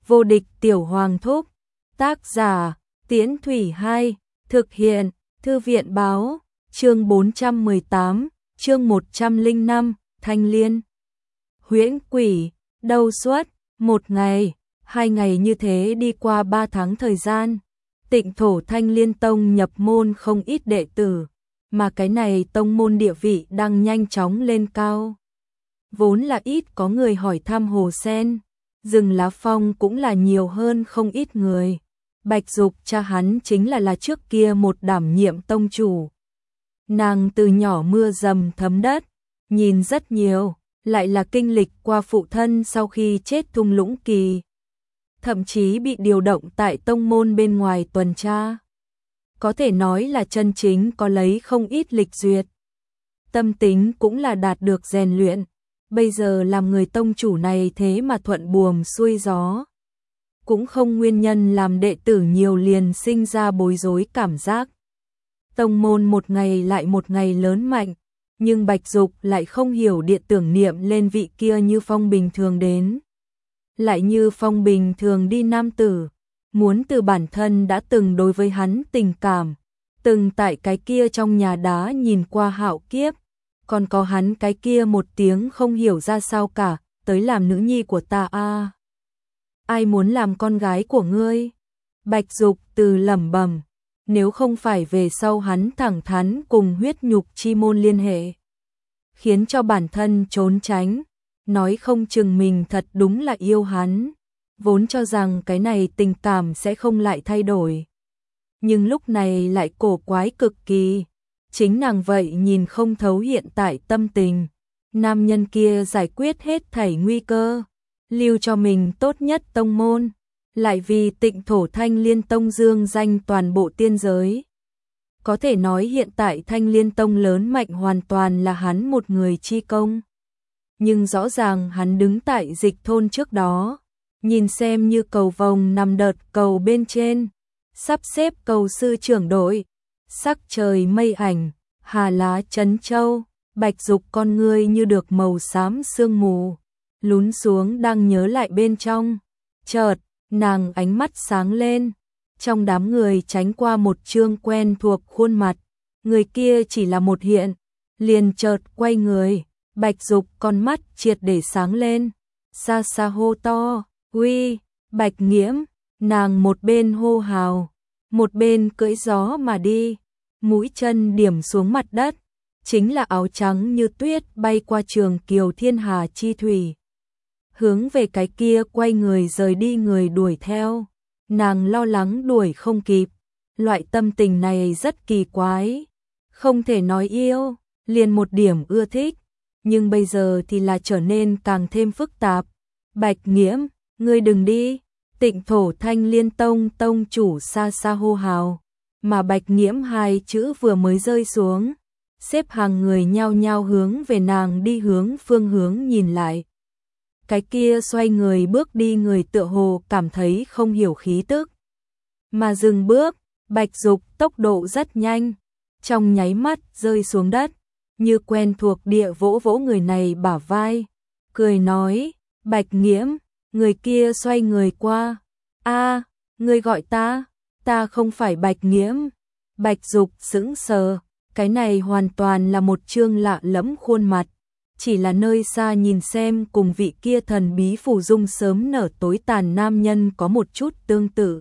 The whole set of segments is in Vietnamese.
Vô địch tiểu hoàng thúc. Tác giả, Tiễn Thủy 2, thực hiện, Thư viện báo, chương 418, chương 105, Thanh Liên. Huyễn quỷ, đâu suốt, 1 ngày, 2 ngày như thế đi qua 3 tháng thời gian. Tịnh thổ Thanh Liên Tông nhập môn không ít đệ tử, mà cái này tông môn địa vị đang nhanh chóng lên cao. Vốn là ít có người hỏi thăm Hồ Sen, rừng lá phong cũng là nhiều hơn không ít người. Bạch Dục cha hắn chính là trước kia một đảm nhiệm tông chủ. Nàng từ nhỏ mưa dầm thấm đất, nhìn rất nhiều, lại là kinh lịch qua phụ thân sau khi chết thung lũng kỳ. Thậm chí bị điều động tại tông môn bên ngoài tuần tra. Có thể nói là chân chính có lấy không ít lịch duyệt. Tâm tính cũng là đạt được rèn luyện. Bây giờ làm người tông chủ này thế mà thuận buồm xuôi gió. Cũng không nguyên nhân làm đệ tử nhiều liền sinh ra bối rối cảm giác. Tông môn một ngày lại một ngày lớn mạnh, nhưng Bạch Dục lại không hiểu điện tưởng niệm lên vị kia Như Phong bình thường đến. Lại Như Phong bình thường đi nam tử, muốn từ bản thân đã từng đối với hắn tình cảm, từng tại cái kia trong nhà đá nhìn qua hạo kiếp, còn có hắn cái kia một tiếng không hiểu ra sao cả, tới làm nữ nhi của ta a. Ai muốn làm con gái của ngươi? Bạch Dục từ lẩm bẩm, nếu không phải về sau hắn thẳng thắn cùng huyết nhục chi môn liên hệ, khiến cho bản thân trốn tránh, nói không chừng mình thật đúng là yêu hắn, vốn cho rằng cái này tình cảm sẽ không lại thay đổi. Nhưng lúc này lại cổ quái cực kỳ, chính nàng vậy nhìn không thấu hiện tại tâm tình, nam nhân kia giải quyết hết thảy nguy cơ, lưu cho mình tốt nhất tông môn, lại vì Tịnh thổ Thanh Liên Tông dương danh toàn bộ tiên giới. Có thể nói hiện tại Thanh Liên Tông lớn mạnh hoàn toàn là hắn một người chi công. Nhưng rõ ràng hắn đứng tại Dịch thôn trước đó, nhìn xem như cầu vồng nằm đợt cầu bên trên, sắp xếp cầu sư trưởng đội, sắc trời mây ảnh, hà lá trấn châu, Bạch Dục con ngươi như được màu xám sương mù, lún xuống đang nhớ lại bên trong. Chợt, nàng ánh mắt sáng lên, trong đám người tránh qua một trương quen thuộc khuôn mặt, người kia chỉ là một hiện, liền chợt quay người, Bạch Dục con mắt triệt để sáng lên, xa xa hô to, uy, Bạch Nghiễm, nàng một bên hô hào, một bên cưỡi gió mà đi, mũi chân điểm xuống mặt đất, chính là áo trắng như tuyết bay qua trường kiều thiên hà chi thủy. Hướng về cái kia quay người rời đi người đuổi theo, nàng lo lắng đuổi không kịp, loại tâm tình này rất kỳ quái, không thể nói yêu, liền một điểm ưa thích, nhưng bây giờ thì là trở nên càng thêm phức tạp. Bạch Nghiễm, ngươi đừng đi, Tịnh thổ Thanh Liên Tông tông chủ xa xa hô hào, mà Bạch Nghiễm hai chữ vừa mới rơi xuống, xếp hàng người nhao nhao hướng về nàng đi hướng phương hướng nhìn lại. Cái kia xoay người bước đi người tựa hồ cảm thấy không hiểu khí tức, mà dừng bước. Bạch Dục tốc độ rất nhanh, trong nháy mắt rơi xuống đất, như quen thuộc địa vỗ vỗ người này bả vai, cười nói, Bạch Nghiễm, người kia xoay người qua, a, ngươi gọi ta, ta không phải Bạch Nghiễm. Bạch Dục sững sờ, cái này hoàn toàn là một trương lạ lẫm khuôn mặt, chỉ là nơi xa nhìn xem cùng vị kia thần bí phù dung sớm nở tối tàn nam nhân có một chút tương tự.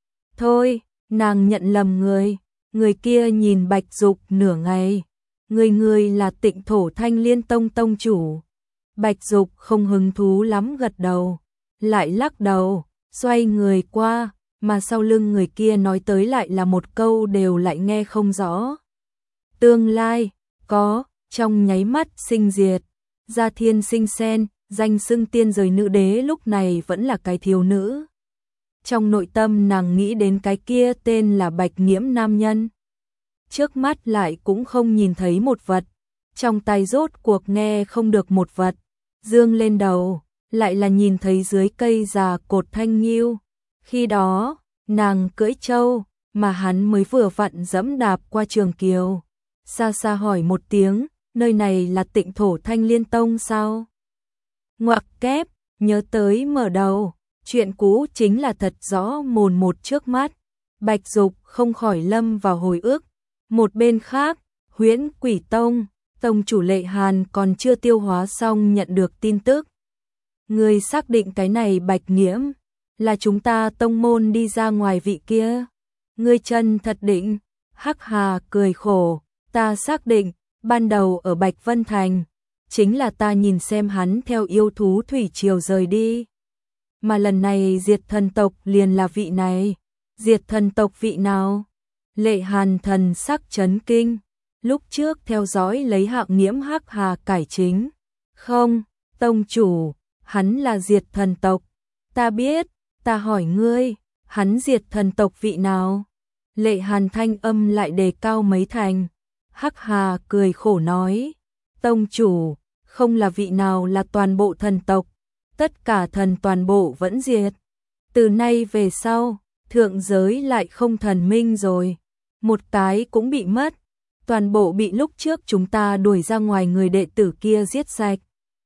Thôi, nàng nhận lầm người kia nhìn Bạch Dục nửa ngày, người là Tịnh thổ Thanh Liên Tông tông chủ. Bạch Dục không hứng thú lắm gật đầu, lại lắc đầu, xoay người qua, mà sau lưng người kia nói tới lại là một câu đều lại nghe không rõ. Tương lai, có, trong nháy mắt sinh diệt, gia thiên sinh sen, danh xưng tiên giới nữ đế lúc này vẫn là cái thiếu nữ. Trong nội tâm nàng nghĩ đến cái kia tên là Bạch Nghiễm nam nhân. Trước mắt lại cũng không nhìn thấy một vật, trong tay rốt cuộc nghe không được một vật, dương lên đầu, lại là nhìn thấy dưới cây già cột thanh nghiêu. Khi đó, nàng cưỡi trâu, mà hắn mới vừa vặn dẫm đạp qua trường kiều. Xa xa hỏi một tiếng, nơi này là Tịnh thổ Thanh Liên Tông sao? Ngoặc kép, nhớ tới mở đầu, Chuyện cũ chính là thật rõ mồn một trước mắt. Bạch Dục không khỏi lâm vào hồi ức. Một bên khác, Huyễn Quỷ Tông, tông chủ Lệ Hàn còn chưa tiêu hóa xong nhận được tin tức. Người xác định cái này Bạch Nghiễm là chúng ta tông môn đi ra ngoài vị kia. Ngươi chân thật định? Hắc Hà cười khổ, ta xác định, ban đầu ở Bạch Vân Thành, chính là ta nhìn xem hắn theo yêu thú thủy triều rời đi. Mà lần này diệt thần tộc liền là vị này. Diệt thần tộc vị nào? Lệ Hàn thần sắc chấn kinh, lúc trước theo dõi lấy Hạng Nghiễm Hắc Hà cải chính. Không, tông chủ, hắn là diệt thần tộc. Ta biết, ta hỏi ngươi, hắn diệt thần tộc vị nào? Lệ Hàn thanh âm lại đề cao mấy thành. Hắc Hà cười khổ nói, tông chủ, không là vị nào là toàn bộ thần tộc, tất cả thần toàn bộ vẫn diệt. Từ nay về sau, thượng giới lại không thần minh rồi, một cái cũng bị mất, toàn bộ bị lúc trước chúng ta đuổi ra ngoài người đệ tử kia giết sạch.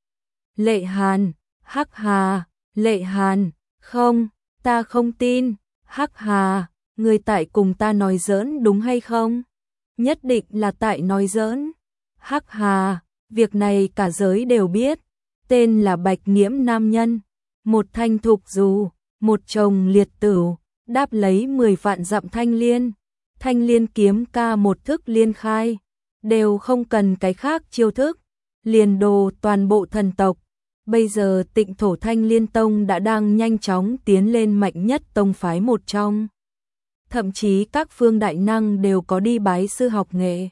Lệ Hàn, Hắc Hà, Lệ Hàn, không, ta không tin. Hắc Hà, người tại cùng ta nói giỡn đúng hay không? Nhất định là tại nói giỡn. Hắc Hà, việc này cả giới đều biết, tên là Bạch Nghiễm nam nhân, một thanh thục dù, một chồng liệt tửu, đáp lấy 10 vạn dặm thanh liên. Thanh liên kiếm ca một thức liên khai, đều không cần cái khác chiêu thức, liền đồ toàn bộ thần tộc. Bây giờ Tịnh Thổ Thanh Liên Tông đã đang nhanh chóng tiến lên mạnh nhất tông phái một trong. Thậm chí các phương đại năng đều có đi bái sư học nghệ.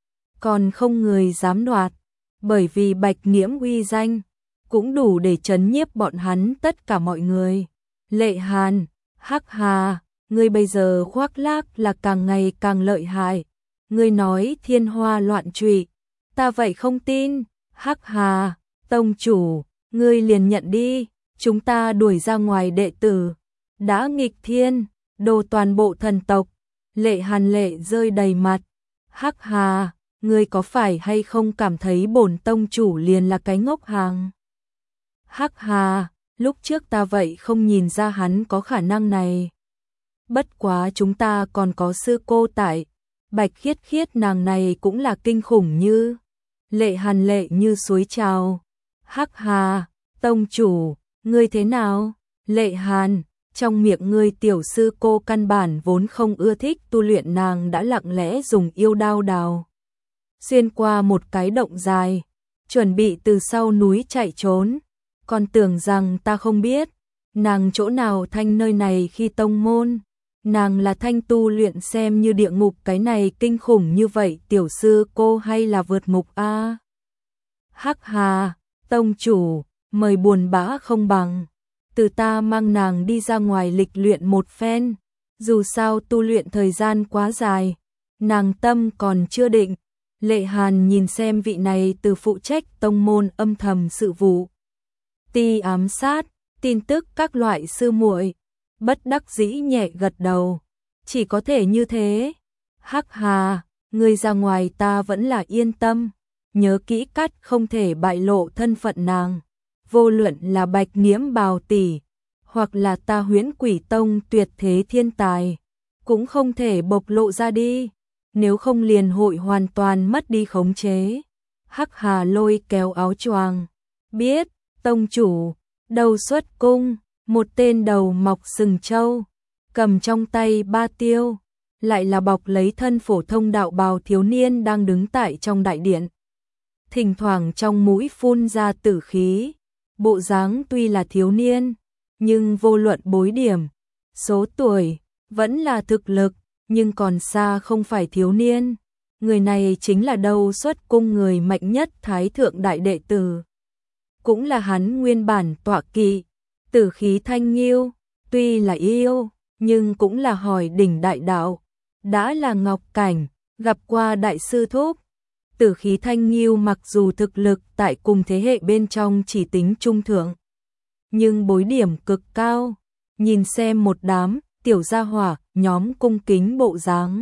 Còn không người dám đoạt, bởi vì Bạch Nghiễm uy danh, cũng đủ để trấn nhiếp bọn hắn tất cả mọi người. Lệ Hàn, Hắc Hà, ngươi bây giờ khoác lác là càng ngày càng lợi hại. Ngươi nói thiên hoa loạn trụy, ta vậy không tin. Hắc Hà, tông chủ, ngươi liền nhận đi, chúng ta đuổi ra ngoài đệ tử, đã nghịch thiên, đồ toàn bộ thần tộc. Lệ Hàn lệ rơi đầy mặt. Hắc Hà, ngươi có phải hay không cảm thấy bổn tông chủ liền là cái ngốc hàng? Hắc Hà, lúc trước ta vậy không nhìn ra hắn có khả năng này. Bất quá chúng ta còn có sư cô tại, Bạch Khiết Khiết nàng này cũng là kinh khủng như. Lệ Hàn lệ như suối trào. Hắc Hà, tông chủ, ngươi thế nào? Lệ Hàn, trong miệng ngươi tiểu sư cô căn bản vốn không ưa thích tu luyện, nàng đã lặng lẽ dùng yêu đao đào xuyên qua một cái động dài, chuẩn bị từ sau núi chạy trốn. Còn tưởng rằng ta không biết, nàng chỗ nào thanh nơi này khi tông môn, nàng là thanh tu luyện xem như địa ngục, cái này kinh khủng như vậy tiểu sư cô hay là vượt ngục a? Hắc Hà, tông chủ, mời buồn bã không bằng, từ ta mang nàng đi ra ngoài lịch luyện một phen, dù sao tu luyện thời gian quá dài, nàng tâm còn chưa định. Lệ Hàn nhìn xem vị này từ phụ trách tông môn âm thầm sự vụ, ti ám sát, tin tức các loại sư muội, bất đắc dĩ nhẹ gật đầu, chỉ có thể như thế. Hắc Hà, ngươi ra ngoài ta vẫn là yên tâm, nhớ kỹ cắt không thể bại lộ thân phận nàng, vô luận là Bạch Nghiễm Bào tỷ, hoặc là ta Huyễn Quỷ Tông tuyệt thế thiên tài, cũng không thể bộc lộ ra đi, nếu không liền hội hoàn toàn mất đi khống chế. Hắc Hà lôi kéo áo choàng, biết, tông chủ. Đầu xuất cung, một tên đầu mọc sừng trâu, cầm trong tay ba tiêu, lại là bọc lấy thân phổ thông đạo bào thiếu niên đang đứng tại trong đại điện. Thỉnh thoảng trong mũi phun ra tử khí, bộ dáng tuy là thiếu niên, nhưng vô luận bối điểm, số tuổi, vẫn là thực lực, nhưng còn xa không phải thiếu niên. Người này chính là đầu xuất cung người mạnh nhất Thái Thượng Đại Đệ Tử. Cũng là hắn nguyên bản tọa kỵ, Tử Khí Thanh Nghiêu, tuy là yêu, nhưng cũng là hỏi đỉnh đại đạo, đã là ngọc cảnh, gặp qua đại sư thúc. Tử Khí Thanh Nghiêu mặc dù thực lực tại cùng thế hệ bên trong chỉ tính trung thượng, nhưng bối điểm cực cao, nhìn xem một đám tiểu gia hỏa nhóm cung kính bộ dáng.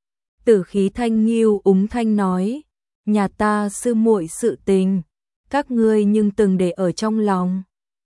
Tử Khí Thanh Nghiêu úng thanh nói, nhà ta sư muội sự tình, các ngươi nhưng từng để ở trong lòng.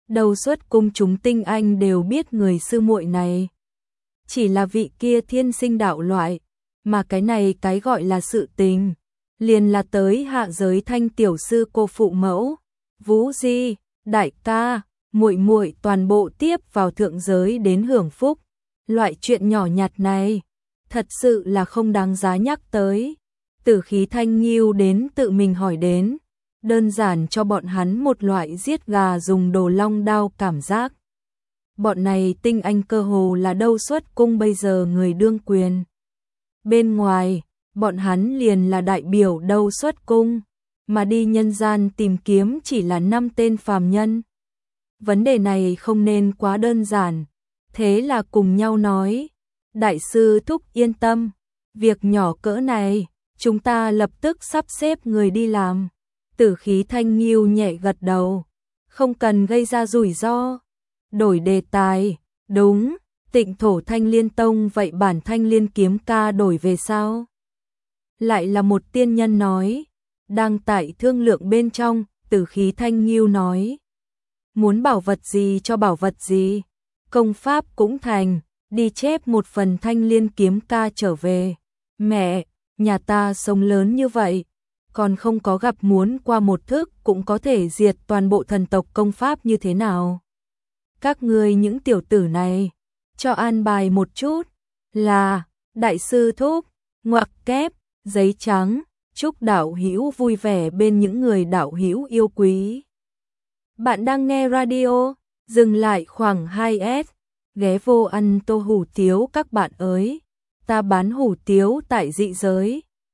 Đầu xuất cung chúng tinh anh đều biết người sư muội này. Chỉ là vị kia thiên sinh đạo loại, mà cái này cái gọi là sự tình, liền là tới hạ giới Thanh tiểu sư cô phụ mẫu, Vũ Di, đại ca, muội muội toàn bộ tiếp vào thượng giới đến hưởng phúc. Loại chuyện nhỏ nhặt này, thật sự là không đáng giá nhắc tới. Tử Khí Thanh Nghiêu đến tự mình hỏi đến, đơn giản cho bọn hắn một loại giết gà dùng đồ long đao cảm giác. Bọn này tinh anh cơ hồ là đâu xuất cung bây giờ người đương quyền. Bên ngoài, bọn hắn liền là đại biểu đâu xuất cung, mà đi nhân gian tìm kiếm chỉ là 5 tên phàm nhân. Vấn đề này không nên quá đơn giản, thế là cùng nhau nói, đại sư thúc yên tâm, việc nhỏ cỡ này, chúng ta lập tức sắp xếp người đi làm. Tử Khí Thanh Nghiêu nhẹ gật đầu, không cần gây ra rủi ro. Đổi đề tài, đúng, Tịnh thổ Thanh Liên Tông vậy bản Thanh Liên kiếm ca đổi về sao? Lại là một tiên nhân nói, đang tại thương lượng bên trong, Tử Khí Thanh Nghiêu nói. Muốn bảo vật gì cho bảo vật gì, công pháp cũng thành, đi chép một phần Thanh Liên kiếm ca trở về. Mẹ, nhà ta sống lớn như vậy, còn không có gặp muốn qua một thức cũng có thể diệt toàn bộ thần tộc công pháp như thế nào. Các ngươi những tiểu tử này, cho an bài một chút, là, đại sư thúc, ngoặc kép, giấy trắng, chúc đạo hữu vui vẻ bên những người đạo hữu yêu quý. Bạn đang nghe radio, dừng lại khoảng 2S, ghé vô ăn tô hủ tiếu các bạn ơi, ta bán hủ tiếu tại dị giới.